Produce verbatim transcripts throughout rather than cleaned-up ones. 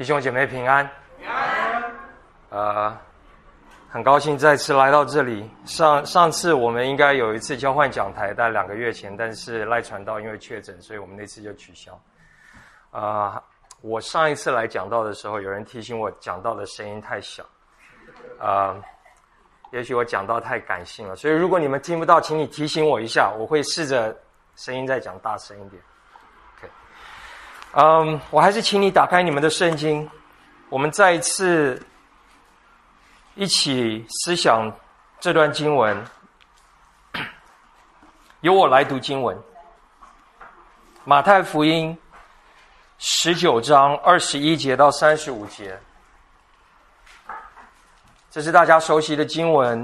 弟兄姐妹平安。平安。呃，很高兴再次来到这里。上上次我们应该有一次交换讲台，在两个月前，但是赖传道因为确诊，所以我们那次就取消。啊、呃，我上一次来讲道的时候，有人提醒我讲道的声音太小。啊、呃，也许我讲道太感性了，所以如果你们听不到，请你提醒我一下，我会试着声音再讲大声一点。嗯，我还是请你打开你们的圣经，我们再一次一起思想这段经文。由我来读经文，马太福音十九章二十一节到三十五节，这是大家熟悉的经文，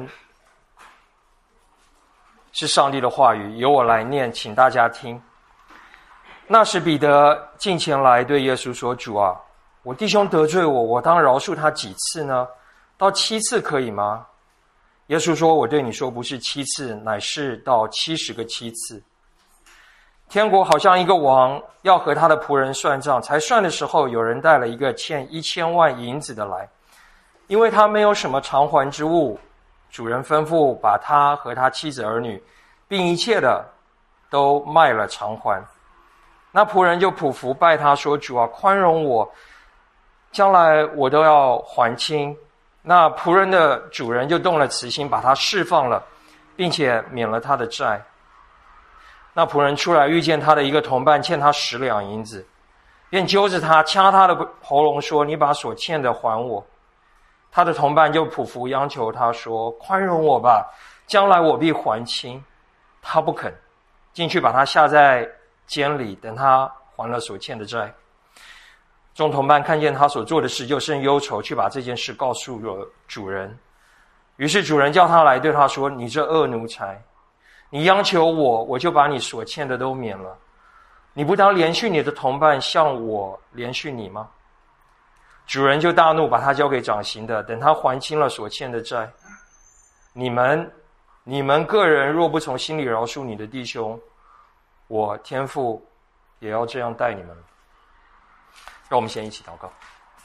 是上帝的话语，由我来念，请大家听。那时彼得近前来对耶稣说，主啊，我弟兄得罪我，我当饶恕他几次呢？到七次可以吗？耶稣说，我对你说，不是七次，乃是到七十个七次。天国好像一个王要和他的仆人算账，才算的时候，有人带了一个欠一千万银子的来，因为他没有什么偿还之物，主人吩咐把他和他妻子儿女并一切的都卖了偿还。那仆人就匍匐拜他说，主啊，宽容我，将来我都要还清。那仆人的主人就动了慈心，把他释放了，并且免了他的债。那仆人出来，遇见他的一个同伴欠他十两银子，便揪着他，掐他的喉咙说，你把所欠的还我。他的同伴就匍匐央求他说，宽容我吧，将来我必还清。他不肯，进去把他下在监里，等他还了所欠的债。众同伴看见他所做的事，就甚忧愁，去把这件事告诉了主人。于是主人叫他来，对他说，你这恶奴才，你央求我，我就把你所欠的都免了。你不当连续你的同伴，像我连续你吗？主人就大怒，把他交给掌刑的，等他还清了所欠的债。你们你们个人若不从心里饶恕你的弟兄，我天父也要这样待你们。让我们先一起祷告。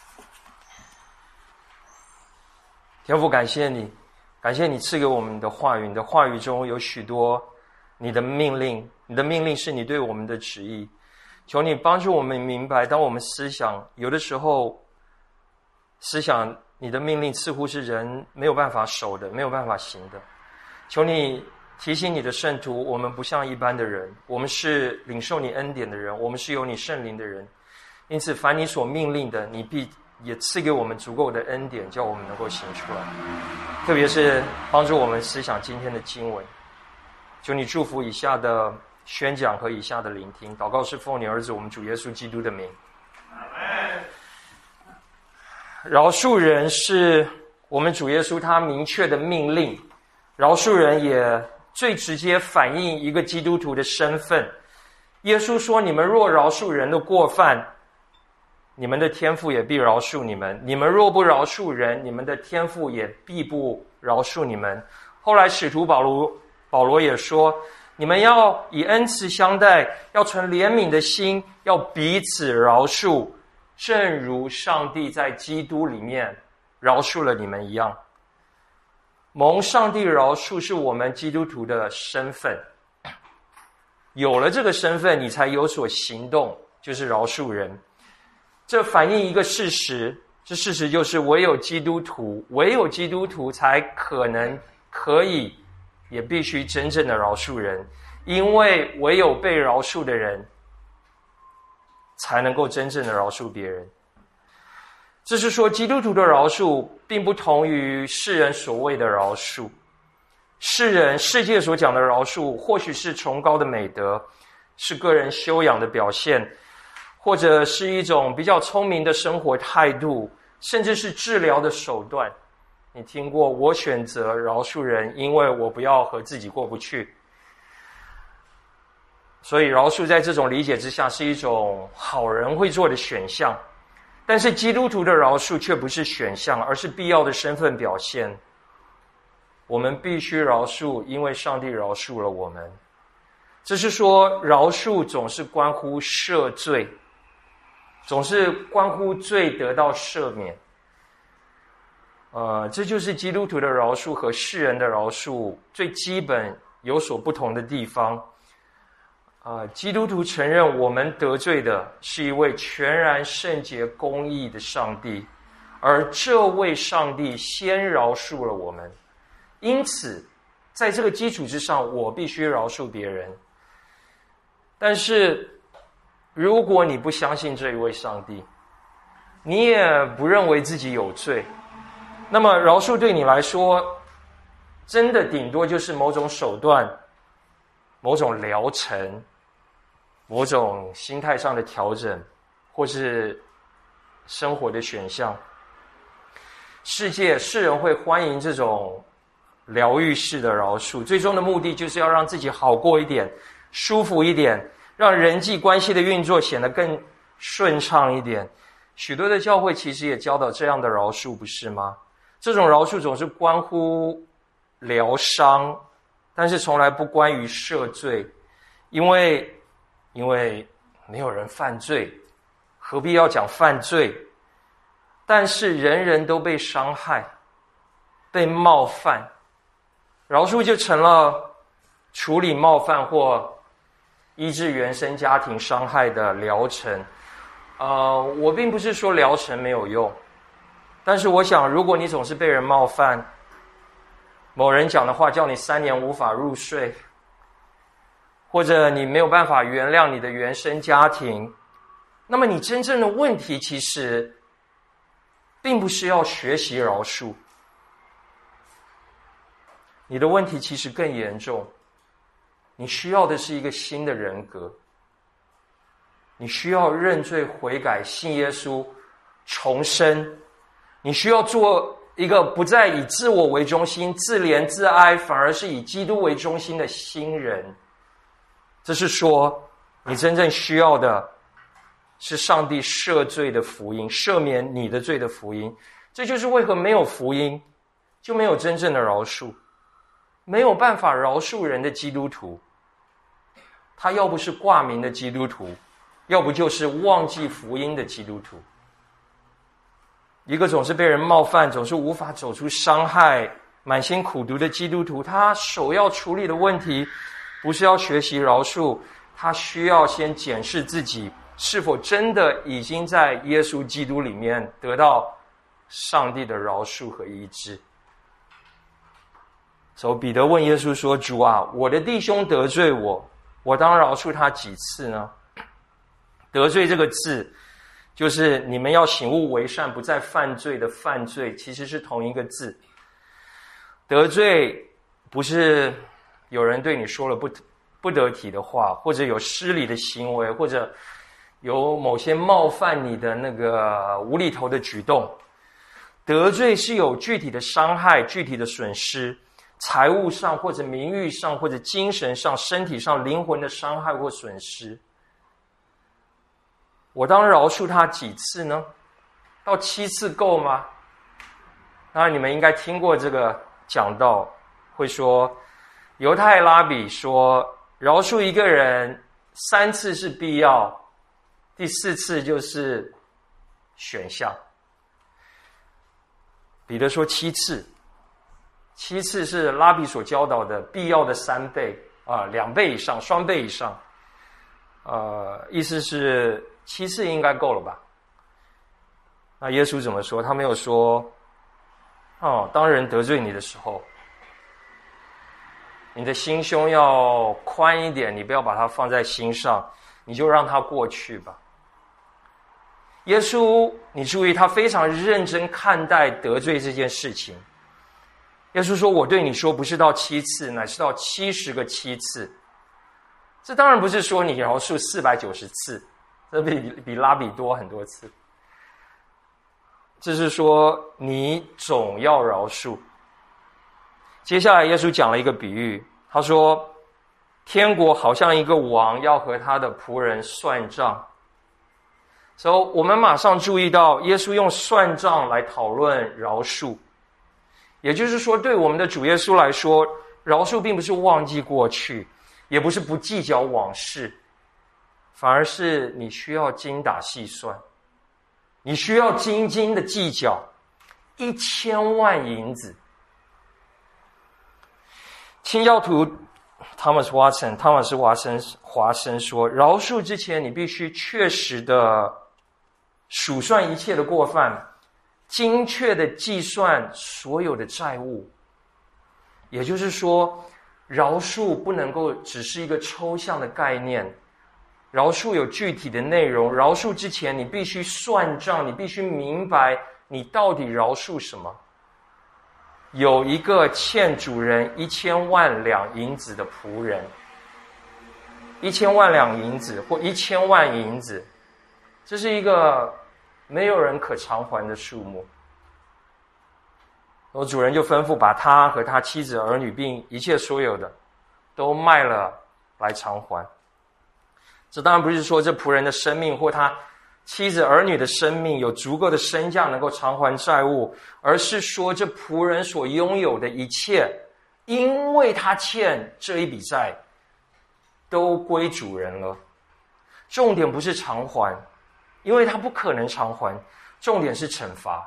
天父，感谢你，感谢你赐给我们的话语，你的话语中有许多你的命令，你的命令是你对我们的旨意。求你帮助我们明白，当我们思想，有的时候思想你的命令似乎是人没有办法守的，没有办法行的。求你提醒你的圣徒，我们不像一般的人，我们是领受你恩典的人，我们是有你圣灵的人。因此凡你所命令的，你必也赐给我们足够的恩典，叫我们能够行出来。特别是帮助我们思想今天的经文。求你祝福以下的宣讲和以下的聆听。祷告是奉你儿子我们主耶稣基督的名。饶恕人是我们主耶稣他明确的命令，饶恕人也最直接反映一个基督徒的身份。耶稣说，你们若饶恕人的过犯，你们的天父也必饶恕你们，你们若不饶恕人，你们的天父也必不饶恕你们。后来使徒保罗保罗也说，你们要以恩慈相待，要存怜悯的心，要彼此饶恕，正如上帝在基督里面饶恕了你们一样。蒙上帝饶恕是我们基督徒的身份，有了这个身份，你才有所行动，就是饶恕人。这反映一个事实，这事实就是唯有基督徒，唯有基督徒才可能可以也必须真正的饶恕人，因为唯有被饶恕的人才能够真正的饶恕别人。这是说，基督徒的饶恕并不同于世人所谓的饶恕。世人世界所讲的饶恕，或许是崇高的美德，是个人修养的表现，或者是一种比较聪明的生活态度，甚至是治疗的手段。你听过我选择饶恕人，因为我不要和自己过不去。所以饶恕在这种理解之下是一种好人会做的选项，但是基督徒的饶恕却不是选项，而是必要的身份表现。我们必须饶恕，因为上帝饶恕了我们。这是说，饶恕总是关乎赦罪， 总是关乎罪得到赦免。呃，这就是基督徒的饶恕和世人的饶恕最基本有所不同的地方。呃，基督徒承认我们得罪的是一位全然圣洁公义的上帝，而这位上帝先饶恕了我们，因此在这个基础之上，我必须饶恕别人。但是如果你不相信这一位上帝，你也不认为自己有罪，那么饶恕对你来说真的顶多就是某种手段、某种疗程、某种心态上的调整，或是生活的选项。世界世人会欢迎这种疗愈式的饶恕，最终的目的就是要让自己好过一点，舒服一点，让人际关系的运作显得更顺畅一点。许多的教会其实也教导这样的饶恕，不是吗？这种饶恕总是关乎疗伤，但是从来不关于赦罪，因为因为没有人犯罪，何必要讲犯罪？但是人人都被伤害，被冒犯，饶恕就成了处理冒犯或医治原生家庭伤害的疗程。呃，我并不是说疗程没有用，但是我想，如果你总是被人冒犯，某人讲的话叫你三年无法入睡，或者你没有办法原谅你的原生家庭，那么你真正的问题其实并不是要学习饶恕，你的问题其实更严重，你需要的是一个新的人格，你需要认罪悔改，信耶稣，重生，你需要做一个不再以自我为中心、自怜自哀，反而是以基督为中心的新人。这是说，你真正需要的是上帝赦罪的福音，赦免你的罪的福音。这就是为何没有福音，就没有真正的饶恕。没有办法饶恕人的基督徒，他要不是挂名的基督徒，要不就是忘记福音的基督徒。一个总是被人冒犯，总是无法走出伤害，满心苦毒的基督徒，他首要处理的问题不是要学习饶恕，他需要先检视自己是否真的已经在耶稣基督里面得到上帝的饶恕和医治。所以彼得问耶稣说，主啊，我的弟兄得罪我，我当饶恕他几次呢？得罪这个字就是你们要醒悟为善，不再犯罪的犯罪，其实是同一个字。得罪不是有人对你说了不不得体的话，或者有失礼的行为，或者有某些冒犯你的那个无厘头的举动。得罪是有具体的伤害，具体的损失，财务上或者名誉上或者精神上身体上灵魂的伤害或损失。我当饶恕他几次呢？到七次够吗？当然你们应该听过这个讲道，会说犹太拉比说饶恕一个人三次是必要，第四次就是选项。彼得说七次，七次是拉比所教导的必要的三倍啊，两倍以上，双倍以上。呃，意思是七次应该够了吧？那耶稣怎么说？他没有说，哦，当人得罪你的时候，你的心胸要宽一点，你不要把它放在心上，你就让它过去吧。耶稣，你注意，他非常认真看待得罪这件事情。耶稣说，我对你说，不是到七次，乃是到七十个七次。这当然不是说你饶恕四百九十次，这比比拉比多很多次。这是说你总要饶恕。接下来耶稣讲了一个比喻，他说天国好像一个王要和他的仆人算账。所以我们马上注意到耶稣用算账来讨论饶恕。也就是说，对我们的主耶稣来说，饶恕并不是忘记过去，也不是不计较往事，反而是你需要精打细算。 你需要斤斤的计较，一千万银子。清教徒 Thomas Watson 汤马斯华森华森说，饶恕之前，你必须确实的数算一切的过犯，精确的计算所有的债务。也就是说，饶恕不能够只是一个抽象的概念，饶恕有具体的内容。饶恕之前，你必须算账，你必须明白你到底饶恕什么。有一个欠主人一千万两银子的仆人，一千万两银子或一千万银子，这是一个没有人可偿还的数目。然后主人就吩咐把他和他妻子儿女并一切所有的都卖了来偿还。这当然不是说这仆人的生命或他妻子儿女的生命有足够的身价能够偿还债务，而是说这仆人所拥有的一切，因为他欠这一笔债，都归主人了。重点不是偿还，因为他不可能偿还，重点是惩罚。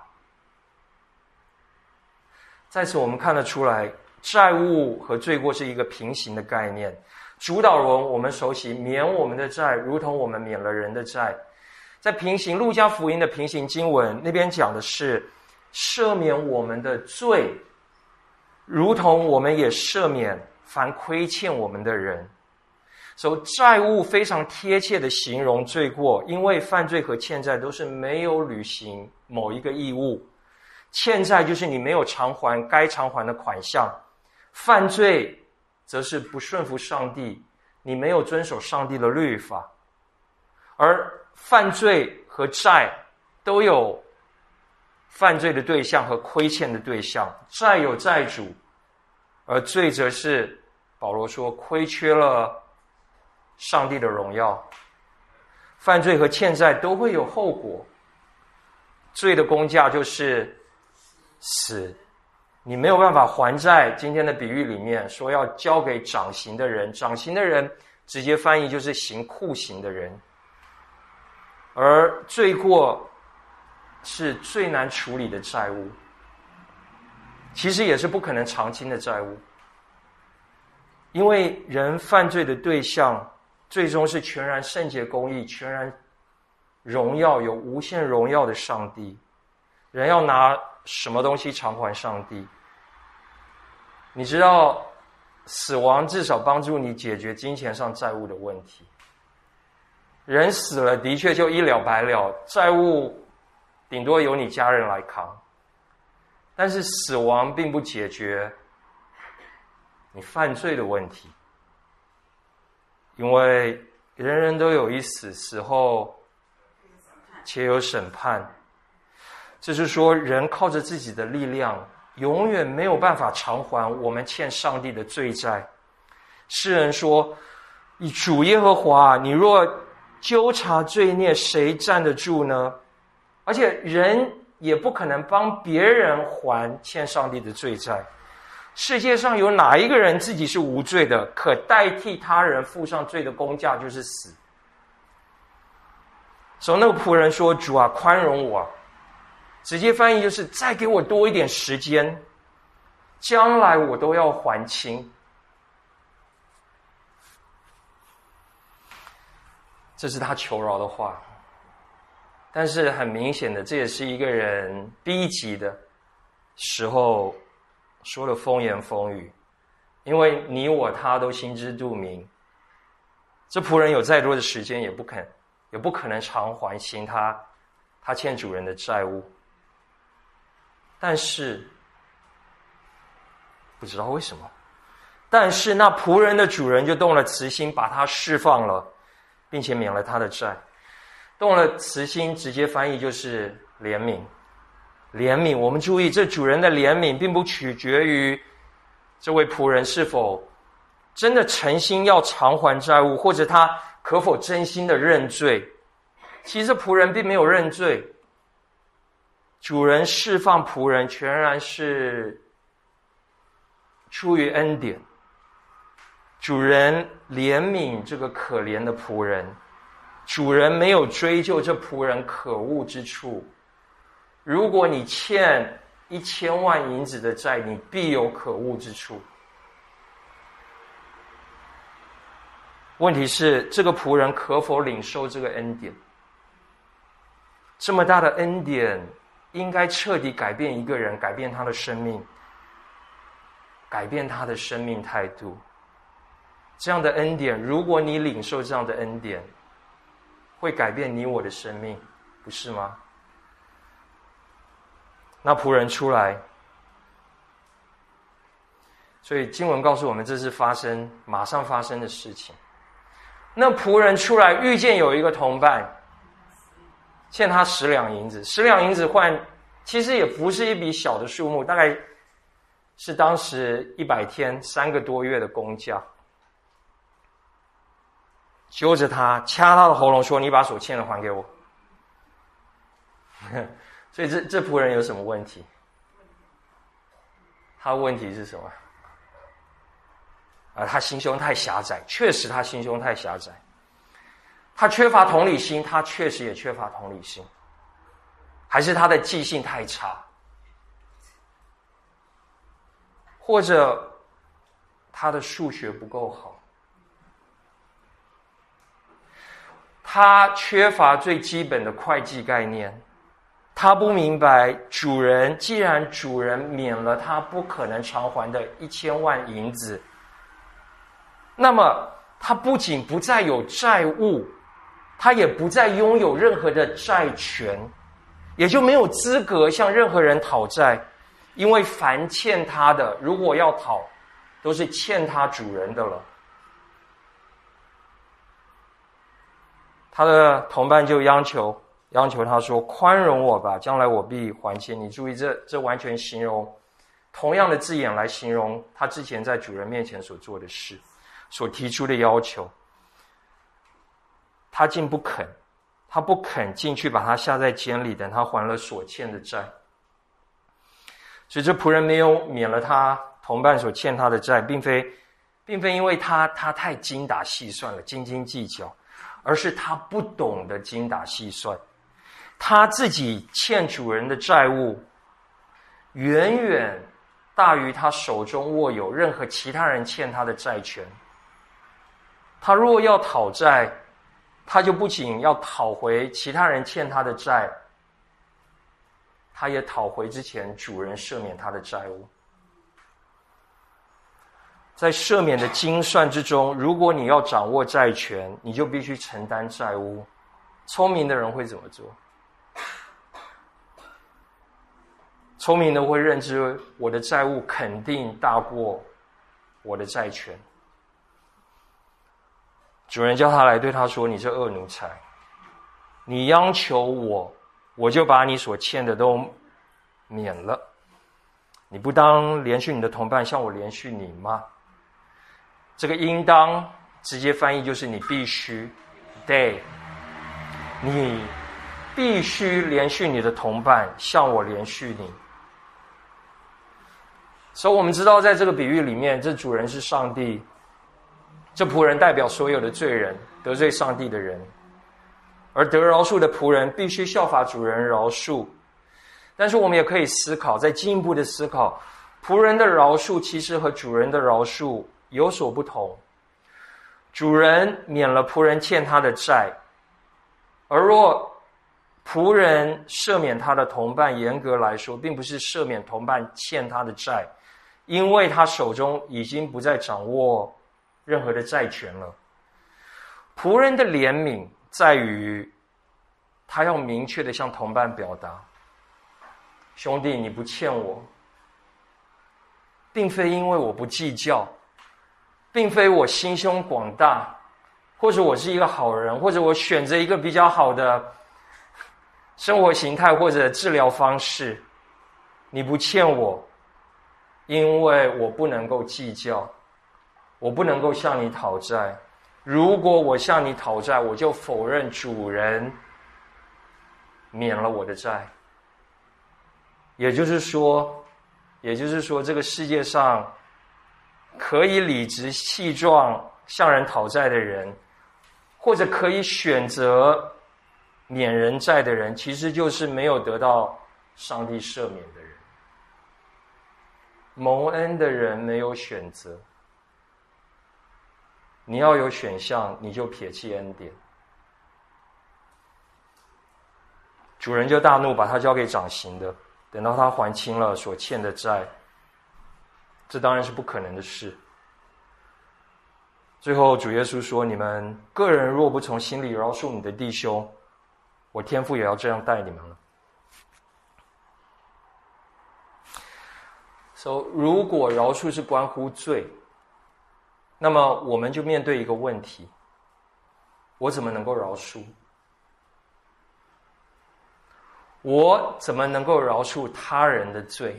在此我们看得出来，债务和罪过是一个平行的概念。主导文我们熟悉，免我们的债，如同我们免了人的债。在平行路加福音的平行经文那边讲的是赦免我们的罪，如同我们也赦免凡亏欠我们的人。所以债务非常贴切的形容罪过，因为犯罪和欠债都是没有履行某一个义务。欠债就是你没有偿还该偿还的款项，犯罪则是不顺服上帝，你没有遵守上帝的律法。而犯罪和债都有犯罪的对象和亏欠的对象，债有债主，而罪则是保罗说亏缺了上帝的荣耀。犯罪和欠债都会有后果，罪的工价就是死，你没有办法还债。今天的比喻里面说要交给掌刑的人，掌刑的人直接翻译就是行酷刑的人。而罪过是最难处理的债务，其实也是不可能偿清的债务，因为人犯罪的对象最终是全然圣洁公义、全然荣耀有无限荣耀的上帝。人要拿什么东西偿还上帝？你知道死亡至少帮助你解决金钱上债务的问题。人死了的确就一了百了，债务顶多由你家人来扛，但是死亡并不解决你犯罪的问题，因为人人都有一死，死后且有审判。这是说人靠着自己的力量永远没有办法偿还我们欠上帝的罪债。诗人说，以主耶和华，你若纠察罪孽，谁站得住呢？而且人也不可能帮别人还欠上帝的罪债。世界上有哪一个人自己是无罪的，可代替他人付上罪的工价就是死。所以那个仆人说，主啊，宽容我。直接翻译就是再给我多一点时间，将来我都要还清。这是他求饶的话，但是很明显的，这也是一个人逼急的时候说的风言风语，因为你我他都心知肚明，这仆人有再多的时间也不肯也不可能偿还清他他欠主人的债务。但是不知道为什么，但是那仆人的主人就动了慈心，把他释放了，并且免了他的债。动了慈心直接翻译就是怜悯。怜悯，我们注意，这主人的怜悯并不取决于这位仆人是否真的诚心要偿还债务，或者他可否真心的认罪。其实仆人并没有认罪，主人释放仆人全然是出于恩典。主人怜悯这个可怜的仆人， 主人没有追究这仆人可恶之处。如果你欠一千万银子的债，你必有可恶之处。问题是，这个仆人可否领受这个恩典？这么大的恩典，应该彻底改变一个人，改变他的生命，改变他的生命态度。这样的恩典，如果你领受这样的恩典，会改变你我的生命，不是吗？那仆人出来，所以经文告诉我们，这是发生马上发生的事情。那仆人出来遇见有一个同伴欠他十两银子，十两银子换其实也不是一笔小的数目，大概是当时一百天三个多月的工价。揪着他掐他的喉咙说，你把所欠的还给我。所以这这仆人有什么问题？他的问题是什么？啊，他心胸太狭窄，确实他心胸太狭窄。他缺乏同理心，他确实也缺乏同理心。还是他的记性太差，或者他的数学不够好，他缺乏最基本的会计概念。他不明白，主人既然主人免了他不可能偿还的一千万银子，那么他不仅不再有债务，他也不再拥有任何的债权，也就没有资格向任何人讨债，因为凡欠他的，如果要讨，都是欠他主人的了。他的同伴就央求央求他说，宽容我吧，将来我必还钱。你注意，这这完全形容同样的字眼来形容他之前在主人面前所做的事，所提出的要求。他竟不肯，他不肯进去把他下在监里，等他还了所欠的债。所以这仆人没有免了他同伴所欠他的债，并非并非因为他他太精打细算了，斤斤计较，而是他不懂得精打细算。他自己欠主人的债务远远大于他手中握有任何其他人欠他的债权。他若要讨债，他就不仅要讨回其他人欠他的债，他也讨回之前主人赦免他的债务。在赦免的精算之中，如果你要掌握债权，你就必须承担债务。聪明的人会怎么做？聪明的会认知，我的债务肯定大过我的债权。主人叫他来，对他说，你这恶奴才，你央求我，我就把你所欠的都免了。你不当连续你的同伴，像我连续你吗？这个应当直接翻译就是你必须 ，day， 你必须连续你的同伴，像我连续你。所以我们知道，在这个比喻里面，这主人是上帝，这仆人代表所有的罪人，得罪上帝的人，而得饶恕的仆人必须效法主人饶恕。但是我们也可以思考，再进一步的思考，仆人的饶恕其实和主人的饶恕有所不同。主人免了仆人欠他的债，而若仆人赦免他的同伴，严格来说并不是赦免同伴欠他的债，因为他手中已经不再掌握任何的债权了。仆人的怜悯在于他要明确的向同伴表达，兄弟，你不欠我，并非因为我不计较，并非我心胸广大，或者我是一个好人，或者我选择一个比较好的生活形态或者治疗方式。你不欠我，因为我不能够计较，我不能够向你讨债。如果我向你讨债，我就否认主人免了我的债。也就是说，也就是说，这个世界上可以理直气壮向人讨债的人， 或者可以选择免人债的人，其实就是没有得到上帝赦免的人。蒙恩的人没有选择，你要有选项，你就撇弃恩典。主人就大怒，把他交给掌刑的，等到他还清了所欠的债。这当然是不可能的事。最后主耶稣说，你们个人若不从心里饶恕你的弟兄，我天父也要这样待你们了。So, 如果饶恕是关乎罪，那么我们就面对一个问题，我怎么能够饶恕？我怎么能够饶恕他人的罪？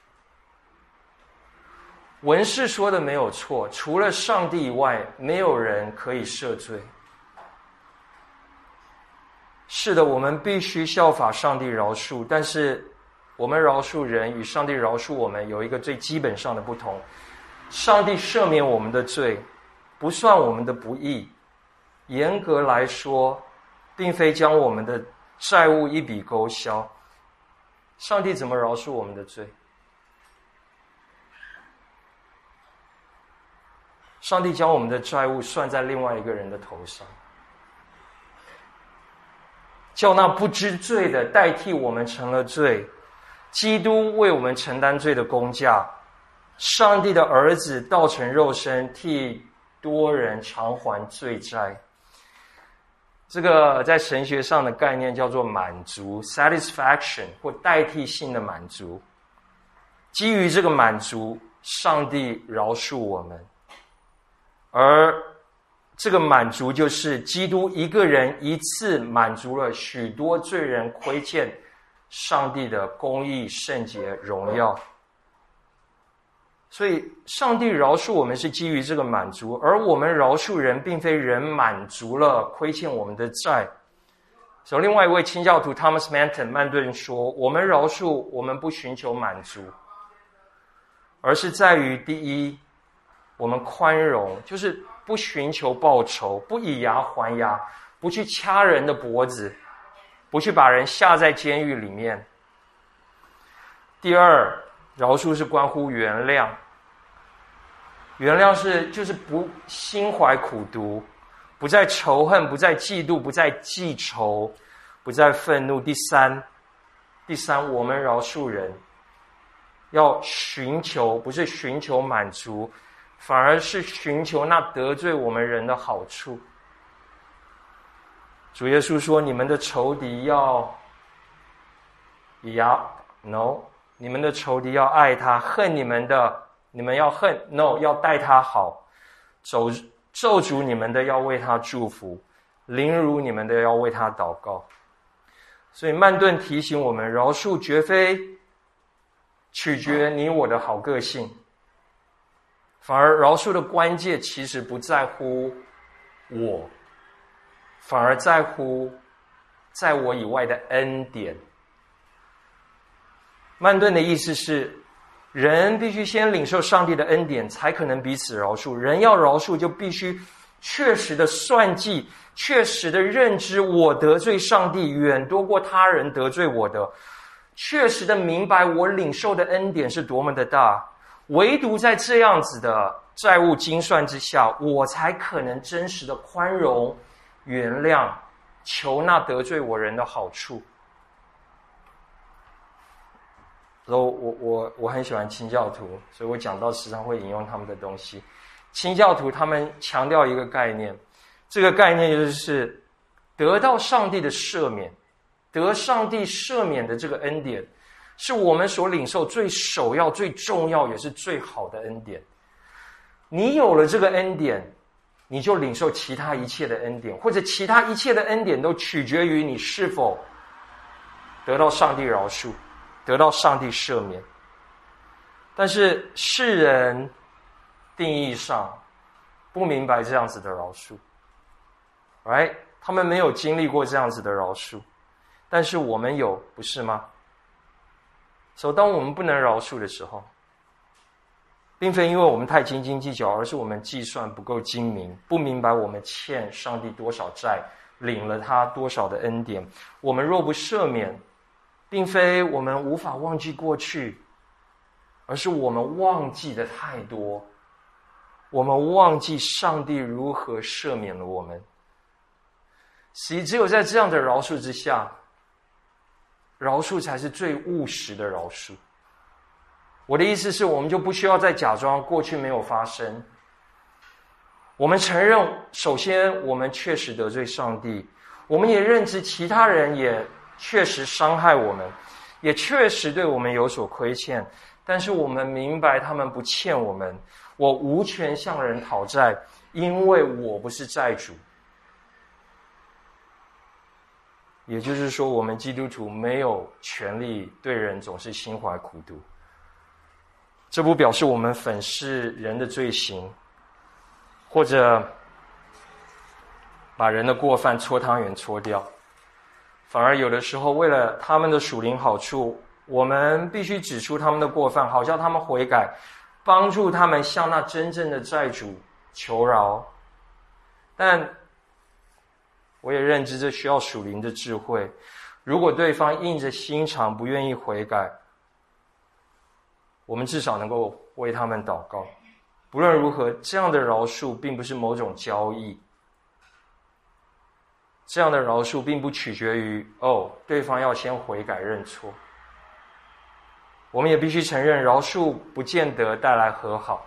文士说的没有错，除了上帝以外，没有人可以赦罪。是的，我们必须效法上帝饶恕，但是我们饶恕人与上帝饶恕我们有一个最基本上的不同。上帝赦免我们的罪，不算我们的不义，严格来说，并非将我们的债务一笔勾销。上帝怎么饶恕我们的罪？上帝将我们的债务算在另外一个人的头上，叫那不知罪的代替我们成了罪，基督为我们承担罪的工价，上帝的儿子道成肉身，替多人偿还罪债。这个在神学上的概念叫做满足 satisfaction 或代替性的满足。基于这个满足，上帝饶恕我们，而这个满足就是基督一个人一次满足了许多罪人亏欠上帝的公义、圣洁、荣耀。所以上帝饶恕我们是基于这个满足，而我们饶恕人并非人满足了亏欠我们的债。所以另外一位清教徒 Thomas Manton 曼顿说，我们饶恕我们不寻求满足，而是在于第一，我们宽容，就是不寻求报酬，不以牙还牙，不去掐人的脖子，不去把人下在监狱里面。第二，饶恕是关乎原谅，原谅是就是不心怀苦毒，不再仇恨，不再嫉妒，不再记仇，不再愤怒。第三，第三，我们饶恕人要寻求，不是寻求满足，反而是寻求那得罪我们人的好处。主耶稣说，你们的仇敌要以牙 no 你们的仇敌要爱他，恨你们的你们要恨 no 要待他好，咒咒诅你们的要为他祝福，凌辱你们的要为他祷告。所以曼顿提醒我们，饶恕绝非取决你我的好个性，反而饶恕的关键其实不在乎我，反而在乎在我以外的恩典。曼顿的意思是，人必须先领受上帝的恩典，才可能彼此饶恕。人要饶恕，就必须确实的算计，确实的认知我得罪上帝远多过他人得罪我的，确实的明白我领受的恩典是多么的大。唯独在这样子的债务精算之下，我才可能真实的宽容、原谅，求那得罪我人的好处。然后我我我很喜欢清教徒，所以我讲到时常会引用他们的东西。清教徒他们强调一个概念，这个概念就是得到上帝的赦免，得上帝赦免的这个恩典，是我们所领受最首要、最重要也是最好的恩典。你有了这个恩典，你就领受其他一切的恩典，或者其他一切的恩典都取决于你是否得到上帝饶恕，得到上帝赦免。但是世人定义上不明白这样子的饶恕 right? 他们没有经历过这样子的饶恕，但是我们有，不是吗？所以当我们不能饶恕的时候， 并非因为我们太斤斤计较，而是我们计算不够精明，不明白我们欠上帝多少债，领了他多少的恩典。我们若不赦免，并非我们无法忘记过去，而是我们忘记的太多，我们忘记上帝如何赦免了我们。所以只有在这样的饶恕之下，饶恕才是最务实的饶恕。我的意思是，我们就不需要再假装过去没有发生。我们承认，首先我们确实得罪上帝，我们也认知其他人也确实伤害我们，也确实对我们有所亏欠，但是我们明白他们不欠我们，我无权向人讨债，因为我不是债主。也就是说，我们基督徒没有权利对人总是心怀苦毒。这不表示我们粉饰人的罪行，或者把人的过犯搓汤圆搓掉，反而有的时候为了他们的属灵好处，我们必须指出他们的过犯，好叫他们悔改，帮助他们向那真正的债主求饶。但我也认知这需要属灵的智慧，如果对方硬着心肠不愿意悔改，我们至少能够为他们祷告。不论如何，这样的饶恕并不是某种交易，这样的饶恕并不取决于哦，对方要先悔改认错。我们也必须承认，饶恕不见得带来和好。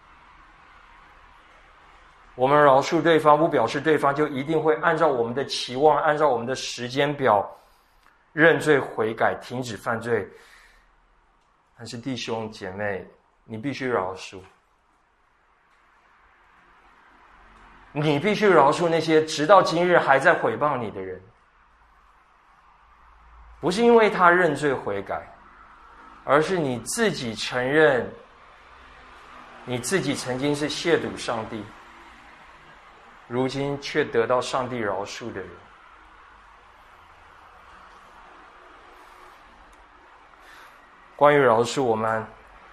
我们饶恕对方，不表示对方就一定会按照我们的期望，按照我们的时间表认罪悔改，停止犯罪。但是弟兄姐妹，你必须饶恕，你必须饶恕那些直到今日还在毁谤你的人，不是因为他认罪悔改，而是你自己承认你自己曾经是亵渎上帝，如今却得到上帝饶恕的人。关于饶恕，我们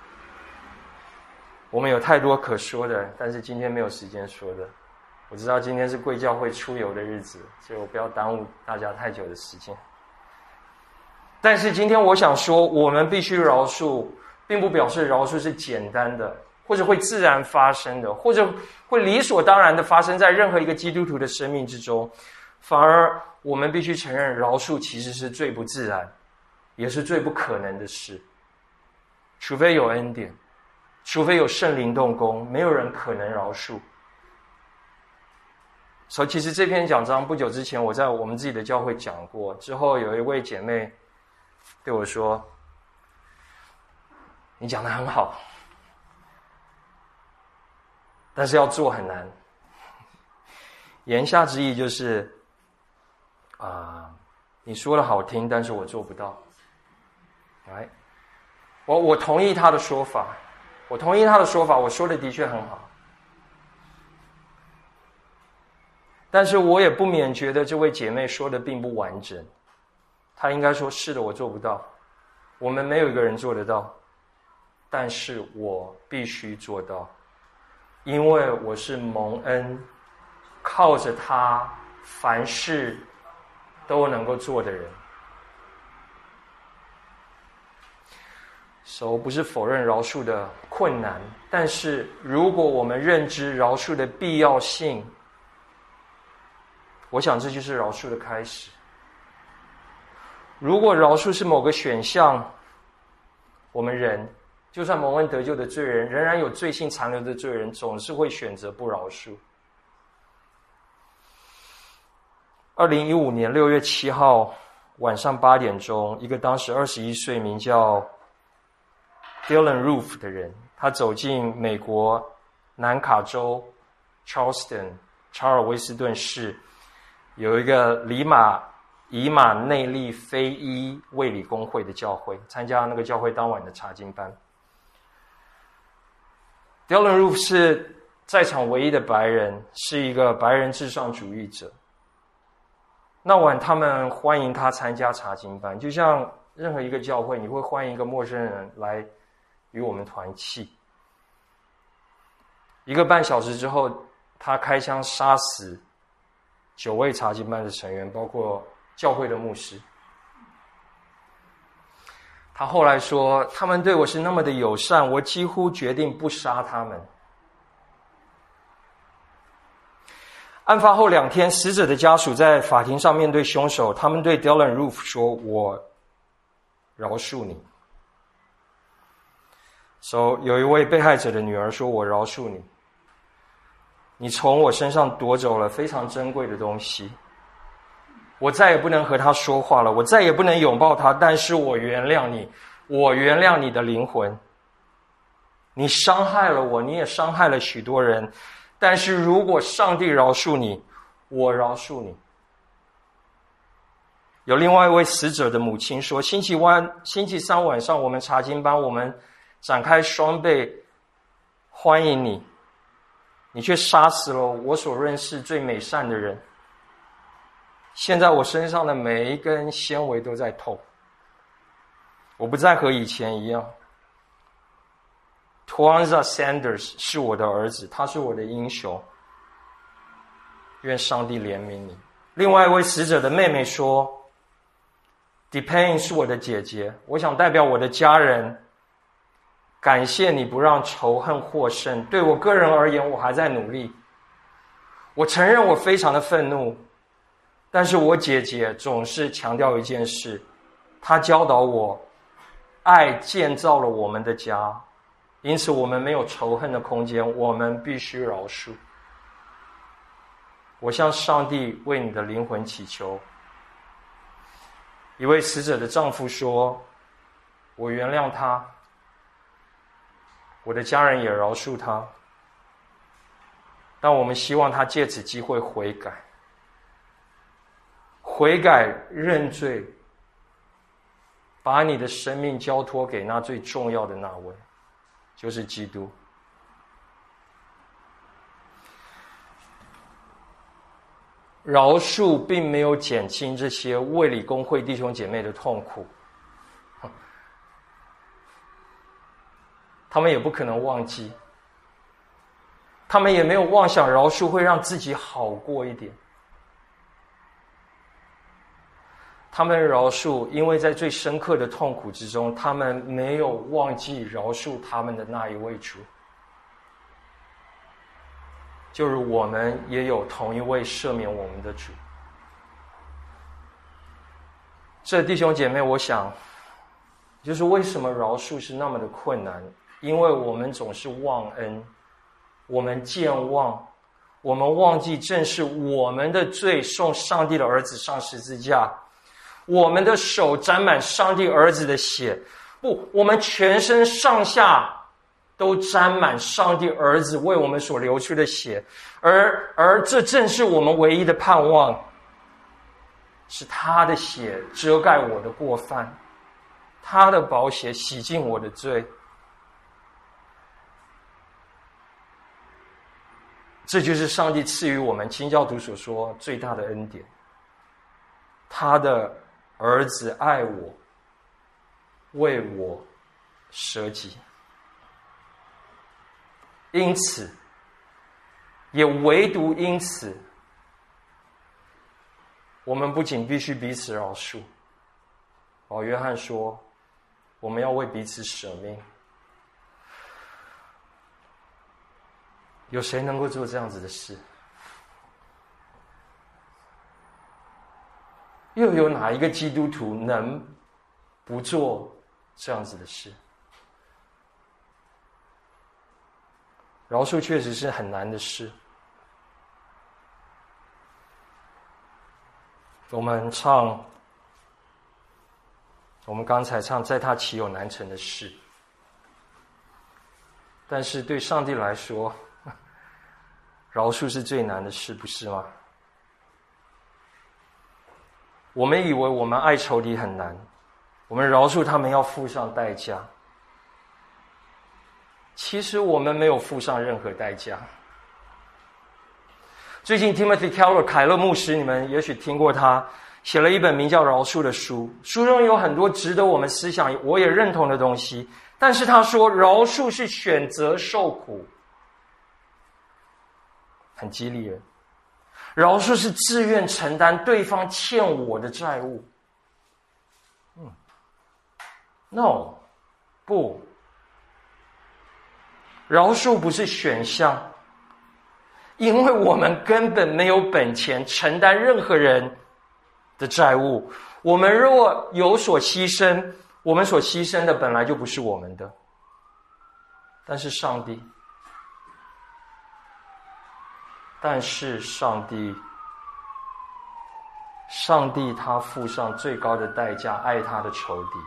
我们有太多可说的，但是今天没有时间说的。我知道今天是贵教会出游的日子，所以我不要耽误大家太久的时间。但是今天我想说，我们必须饶恕，并不表示饶恕是简单的，或者会自然发生的，或者会理所当然的发生在任何一个基督徒的生命之中。反而我们必须承认，饶恕其实是最不自然，也是最不可能的事。除非有恩典，除非有圣灵动工，没有人可能饶恕。所以其实这篇讲章不久之前我在我们自己的教会讲过，之后有一位姐妹对我说，你讲得很好，但是要做很难。言下之意就是啊、呃，你说的好听，但是我做不到。来，我我同意他的说法，我同意他的说法，我说的的确很好。但是我也不免觉得这位姐妹说的并不完整，她应该说是的，我做不到，我们没有一个人做得到，但是我必须做到，因为我是蒙恩，靠着他凡事都能够做的人。所以不是否认饶恕的困难，但是如果我们认知饶恕的必要性，我想这就是饶恕的开始。如果饶恕是某个选项，我们人就算蒙恩得救的罪人，仍然有罪性残留的罪人，总是会选择不饶恕。二零一五年六月七号晚上八点钟，一个当时二十一岁名叫 Dylan Roof 的人，他走进美国南卡州 Charleston 查尔威斯顿市，有一个里马以马内利非裔卫理公会的教会，参加那个教会当晚的查经班。Dylan Roof 是在场唯一的白人，是一个白人至上主义者。那晚他们欢迎他参加查经班，就像任何一个教会，你会欢迎一个陌生人来与我们团契。 一个半小时之后，他开枪杀死九位查经班的成员，包括教会的牧师。他后来说，他们对我是那么的友善，我几乎决定不杀他们。案发后两天，死者的家属在法庭上面对凶手，他们对 Dylann Roof 说：“我饶恕你。” So 有一位被害者的女儿说：“我饶恕你，你从我身上夺走了非常珍贵的东西，我再也不能和他说话了，我再也不能拥抱他，但是我原谅你，我原谅你的灵魂。你伤害了我，你也伤害了许多人。”但是如果上帝饶恕你，我饶恕你。有另外一位死者的母亲说，星期晚星期三晚上我们查经班，我们展开双臂欢迎你，你却杀死了我所认识最美善的人。现在我身上的每一根纤维都在痛，我不再和以前一样。Twanza Sanders 是我的儿子，他是我的英雄。愿上帝怜悯你。另外一位死者的妹妹说 Depain 是我的姐姐，我想代表我的家人感谢你不让仇恨获胜。对我个人而言，我还在努力。我承认我非常的愤怒，但是我姐姐总是强调一件事，她教导我，爱建造了我们的家，因此我们没有仇恨的空间，我们必须饶恕。我向上帝为你的灵魂祈求。一位死者的丈夫说，我原谅他，我的家人也饶恕他，但我们希望他借此机会悔改，悔改认罪，把你的生命交托给那最重要的那位，就是基督。饶恕并没有减轻这些卫理公会弟兄姐妹的痛苦，他们也不可能忘记，他们也没有妄想饶恕会让自己好过一点。他们饶恕，因为在最深刻的痛苦之中，他们没有忘记饶恕他们的那一位主。就是我们也有同一位赦免我们的主。这弟兄姐妹，我想就是为什么饶恕是那么的困难，因为我们总是忘恩，我们健忘，我们忘记正是我们的罪送上帝的儿子上十字架，我们的手沾满上帝儿子的血，不，我们全身上下都沾满上帝儿子为我们所流出的血，而而这正是我们唯一的盼望，是他的血遮盖我的过犯，他的宝血洗净我的罪。这就是上帝赐予我们清教徒所说最大的恩典，他的儿子爱我，为我舍己。因此，也唯独因此，我们不仅必须彼此饶恕。保约翰说，我们要为彼此舍命。有谁能够做这样子的事？又有哪一个基督徒能不做这样子的事？饶恕确实是很难的事。我们唱，我们刚才唱，在他岂有难成的事？但是对上帝来说，饶恕是最难的事，不是吗？我们以为我们爱仇敌很难，我们饶恕他们要付上代价。其实我们没有付上任何代价。最近 Timothy Keller 凯勒牧师，你们也许听过他，写了一本名叫《饶恕》的书，书中有很多值得我们思想，我也认同的东西。但是他说，饶恕是选择受苦， 很激励人。饶恕是自愿承担对方欠我的债务。嗯 ，no， 不，饶恕不是选项，因为我们根本没有本钱承担任何人的债务。我们若有所牺牲，我们所牺牲的本来就不是我们的，但是上帝，但是上帝，上帝他付上最高的代价，爱他的仇敌，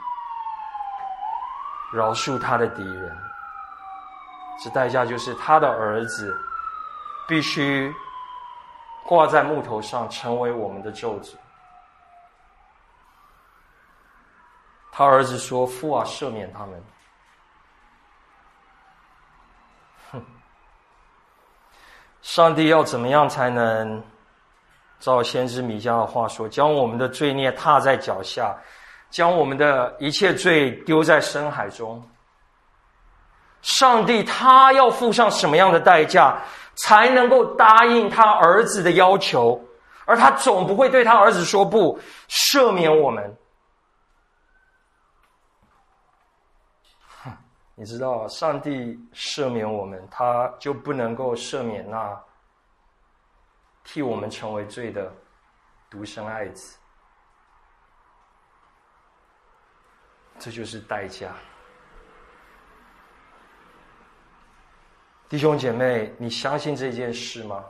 饶恕他的敌人。这代价就是他的儿子必须挂在木头上，成为我们的咒诅。他儿子说：“父啊，赦免他们。”哼，上帝要怎么样才能照先知米迦的话说，将我们的罪孽踏在脚下，将我们的一切罪丢在深海中？上帝他要付上什么样的代价，才能够答应他儿子的要求？而他总不会对他儿子说不，赦免我们。你知道，上帝赦免我们，他就不能够赦免那替我们成为罪的独生爱子。这就是代价。弟兄姐妹，你相信这件事吗？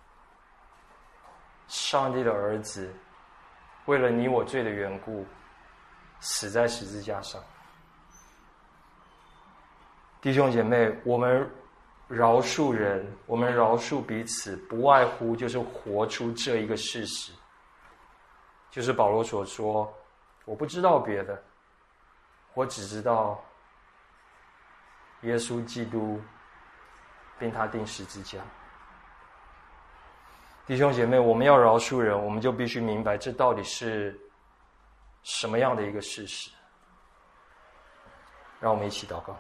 上帝的儿子为了你我罪的缘故死在十字架上。弟兄姐妹，我们饶恕人，我们饶恕彼此，不外乎就是活出这一个事实，就是保罗所说，我不知道别的，我只知道耶稣基督并他钉十字架。弟兄姐妹，我们要饶恕人，我们就必须明白这到底是什么样的一个事实。让我们一起祷告。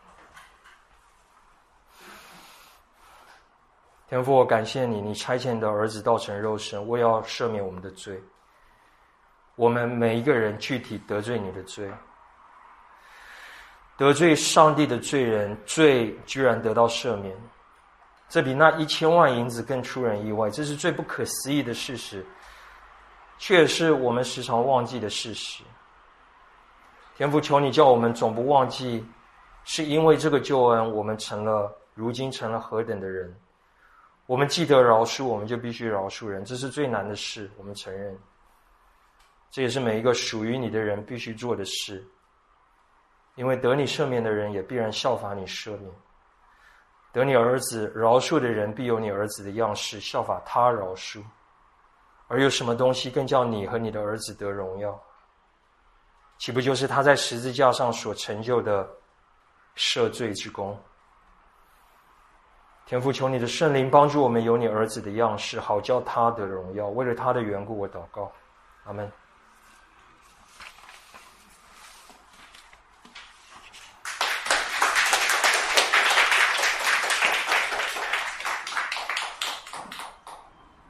天父，我感谢你，你差遣你的儿子道成肉身，为要赦免我们的罪。我们每一个人具体得罪你的罪，得罪上帝的罪人，罪居然得到赦免，这比那一千万银子更出人意外。这是最不可思议的事实，却是我们时常忘记的事实。天父，求你叫我们总不忘记，是因为这个救恩，我们成了如今成了何等的人。我们记得饶恕，我们就必须饶恕人，这是最难的事，我们承认。这也是每一个属于你的人必须做的事，因为得你赦免的人也必然效法你赦免，得你儿子饶恕的人必有你儿子的样式，效法他饶恕。而有什么东西更叫你和你的儿子得荣耀？岂不就是他在十字架上所成就的赦罪之功？天父，求你的圣灵帮助我们有你儿子的样式，好叫他得荣耀。为了他的缘故，我祷告，阿们。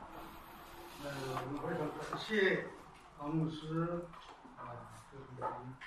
呃，我非常感谢阿牧师啊，这个